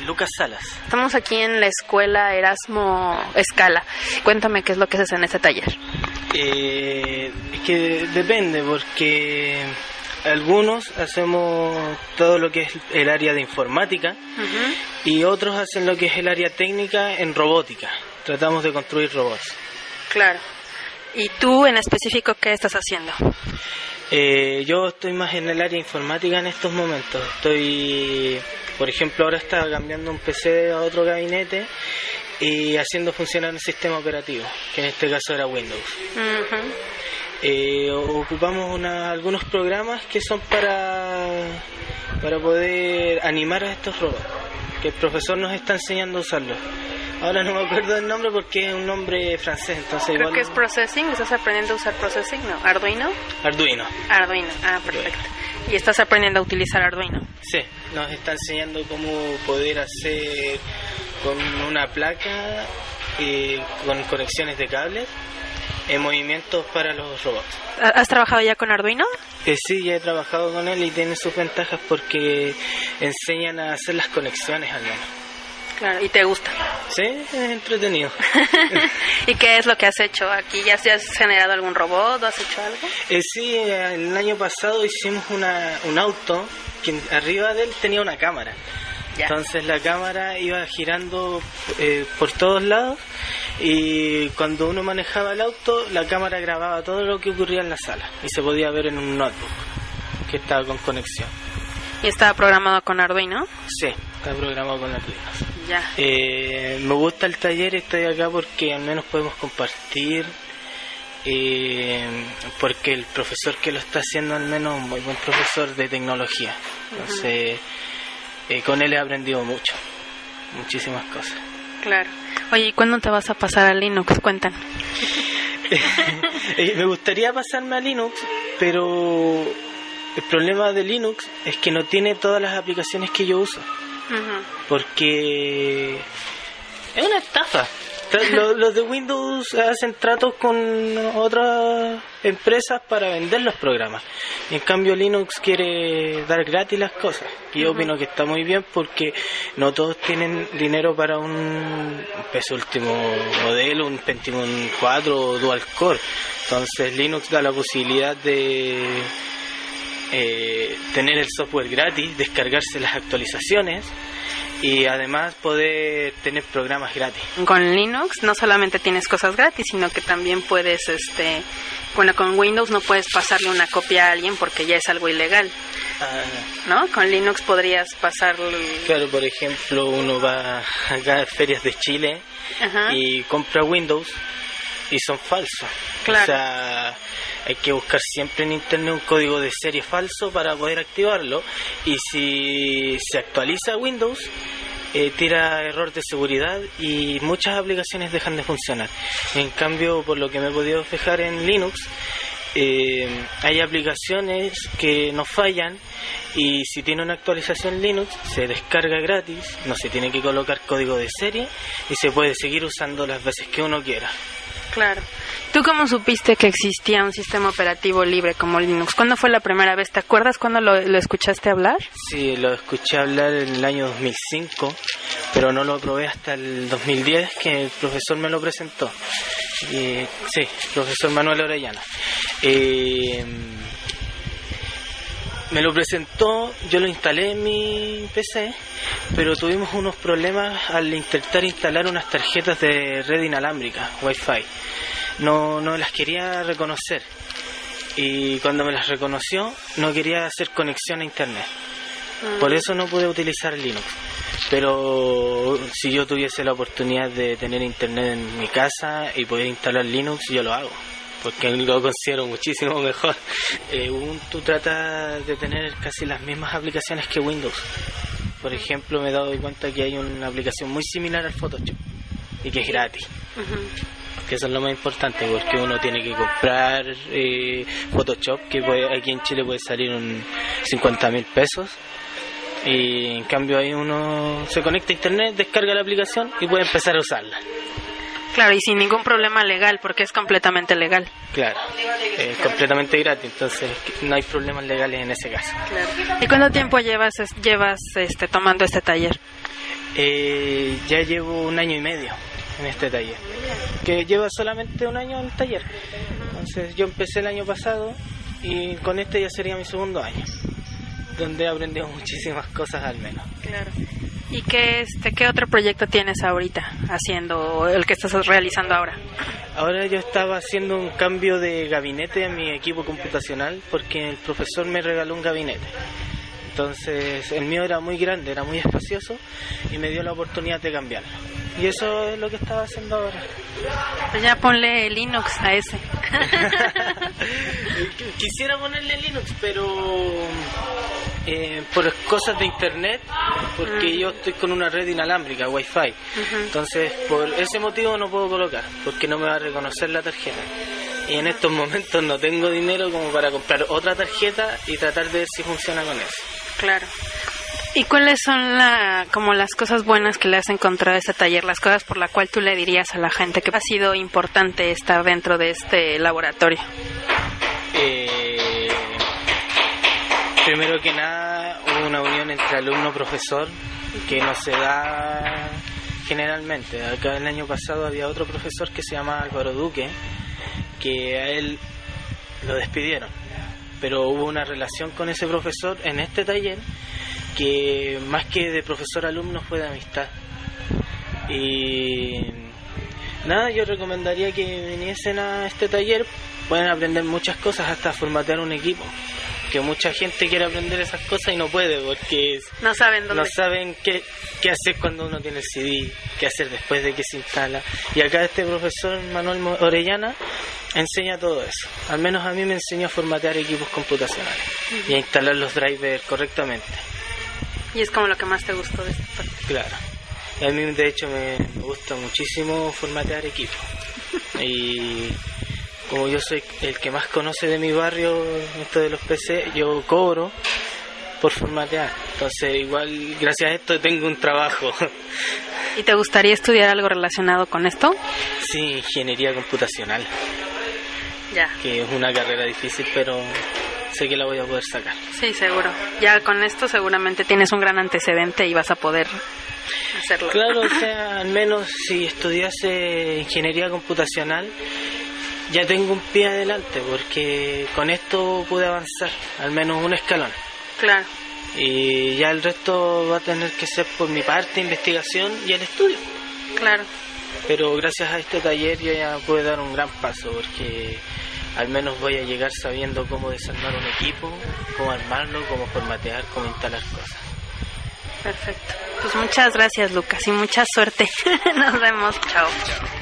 Lucas Salas. Estamos aquí en la escuela Erasmo Escala. Cuéntame qué es lo que haces en este taller. Es que depende, porque algunos hacemos todo lo que es el área de informática y otros hacen lo que es el área técnica en robótica. Tratamos de construir robots. Claro. ¿Y tú en específico qué estás haciendo? Yo estoy más en el área informática en estos momentos. Por ejemplo, ahora estaba cambiando un PC a otro gabinete y haciendo funcionar un sistema operativo, que en este caso era Windows. Ocupamos algunos programas que son para poder animar a estos robots, que el profesor nos está enseñando a usarlos. Ahora no me acuerdo del nombre porque es un nombre francés, entonces Creo que es Processing. ¿Estás aprendiendo a usar Processing? ¿No? ¿Arduino? Arduino. Perfecto. ¿Y estás aprendiendo a utilizar Arduino? Sí, nos está enseñando cómo poder hacer con una placa con conexiones de cables movimientos para los robots. ¿Has trabajado ya con Arduino? Sí, ya he trabajado con él y tiene sus ventajas porque enseñan a hacer las conexiones al menos. Claro, ¿y te gusta? Sí, es entretenido. ¿Y qué es lo que has hecho aquí? ¿Ya has generado algún robot o has hecho algo? Sí, el año pasado hicimos un auto que arriba de él tenía una cámara. Ya. Entonces la cámara iba girando por todos lados y cuando uno manejaba el auto, la cámara grababa todo lo que ocurría en la sala y se podía ver en un notebook que estaba con conexión. ¿Y estaba programado con Arduino? Sí, estaba programado con Arduino. Ya. Me gusta el taller, estoy acá porque al menos podemos compartir, porque el profesor que lo está haciendo al menos es un muy buen profesor de tecnología. Entonces, con él he aprendido muchísimas cosas. Claro. Oye, ¿y cuándo te vas a pasar a Linux? Cuentan. Me gustaría pasarme a Linux, pero el problema de Linux es que no tiene todas las aplicaciones que yo uso. Porque es una estafa. Los de Windows hacen tratos con otras empresas para vender los programas. Y en cambio Linux quiere dar gratis las cosas. Y yo opino que está muy bien porque no todos tienen dinero para un PC último modelo, un Pentium 4 o Dual Core. Entonces Linux da la posibilidad de tener el software gratis, descargarse las actualizaciones y además poder tener programas gratis. Con Linux no solamente tienes cosas gratis, sino que también puedes, con Windows no puedes pasarle una copia a alguien porque ya es algo ilegal. ¿No? Con Linux podrías pasarle... Claro, por ejemplo, uno va acá a ferias de Chile y compra Windows y son falsos. Claro. O sea, hay que buscar siempre en internet un código de serie falso para poder activarlo, y si se actualiza Windows tira error de seguridad y muchas aplicaciones dejan de funcionar. En cambio, por lo que me he podido fijar en Linux, hay aplicaciones que no fallan y si tiene una actualización Linux se descarga gratis, no se tiene que colocar código de serie y se puede seguir usando las veces que uno quiera. Claro. ¿Tú cómo supiste que existía un sistema operativo libre como Linux? ¿Cuándo fue la primera vez? ¿Te acuerdas cuándo lo escuchaste hablar? Sí, lo escuché hablar en el año 2005, pero no lo probé hasta el 2010 que el profesor me lo presentó. Sí, el profesor Manuel Orellana. Me lo presentó, yo lo instalé en mi PC, pero tuvimos unos problemas al intentar instalar unas tarjetas de red inalámbrica, Wi-Fi. No las quería reconocer y cuando me las reconoció no quería hacer conexión a internet. Por eso no pude utilizar Linux. Pero si yo tuviese la oportunidad de tener internet en mi casa y poder instalar Linux, yo lo hago, porque lo considero muchísimo mejor. Ubuntu trata de tener casi las mismas aplicaciones que Windows. Por ejemplo, me he dado cuenta que hay una aplicación muy similar al Photoshop y que es gratis. Que eso es lo más importante, porque uno tiene que comprar Photoshop, que aquí en Chile puede salir 50.000 pesos. Y en cambio ahí uno se conecta a internet, descarga la aplicación y puede empezar a usarla. Claro, y sin ningún problema legal, porque es completamente legal. Claro, es completamente gratis, entonces no hay problemas legales en ese caso. Claro. ¿Y cuánto tiempo llevas tomando este taller? Ya llevo 1 año y medio en este taller, que lleva solamente 1 año en el taller. Entonces yo empecé el año pasado y con este ya sería mi 2.º año, donde he aprendido muchísimas cosas al menos. Claro. ¿Y qué otro proyecto tienes ahorita haciendo, o el que estás realizando ahora? Ahora yo estaba haciendo un cambio de gabinete en mi equipo computacional porque el profesor me regaló un gabinete. Entonces el mío era muy grande, era muy espacioso y me dio la oportunidad de cambiarlo. Y eso es lo que estaba haciendo ahora. Pues ya ponle Linux a ese. Quisiera ponerle Linux, pero por cosas de internet, porque yo estoy con una red inalámbrica, Wi-Fi. Entonces por ese motivo no puedo colocar, porque no me va a reconocer la tarjeta. Y en estos momentos no tengo dinero como para comprar otra tarjeta y tratar de ver si funciona con eso. Claro. ¿Y cuáles son como las cosas buenas que le has encontrado a este taller? Las cosas por las cuales tú le dirías a la gente que ha sido importante estar dentro de este laboratorio. Primero que nada, hubo una unión entre alumno-profesor que no se da generalmente. Acá el año pasado había otro profesor que se llama Álvaro Duque, que a él lo despidieron, pero hubo una relación con ese profesor en este taller que más que de profesor-alumno fue de amistad. Y nada, yo recomendaría que viniesen a este taller. Pueden aprender muchas cosas, hasta formatear un equipo, que mucha gente quiere aprender esas cosas y no puede porque no saben qué hacer cuando uno tiene el CD, qué hacer después de que se instala. Y acá este profesor Manuel Orellana enseña todo eso. Al menos a mí me enseñó a formatear equipos computacionales y a instalar los drivers correctamente. Y es como lo que más te gustó de esta parte. Claro. Y a mí de hecho me gusta muchísimo formatear equipos. Y como yo soy el que más conoce de mi barrio esto de los PC, yo cobro por formatear. Entonces igual gracias a esto tengo un trabajo. ¿Y te gustaría estudiar algo relacionado con esto? Sí, ingeniería computacional. Ya. Que es una carrera difícil, pero sé que la voy a poder sacar. Sí, seguro. Ya con esto seguramente tienes un gran antecedente y vas a poder hacerlo. Claro, o sea, al menos si estudiase ingeniería computacional, ya tengo un pie adelante, porque con esto pude avanzar, al menos un escalón. Claro. Y ya el resto va a tener que ser por mi parte, investigación y el estudio. Claro. Pero gracias a este taller yo ya puedo dar un gran paso, porque al menos voy a llegar sabiendo cómo desarmar un equipo, cómo armarlo, cómo formatear, cómo instalar cosas. Perfecto. Pues muchas gracias, Lucas, y mucha suerte. Nos vemos. Chao.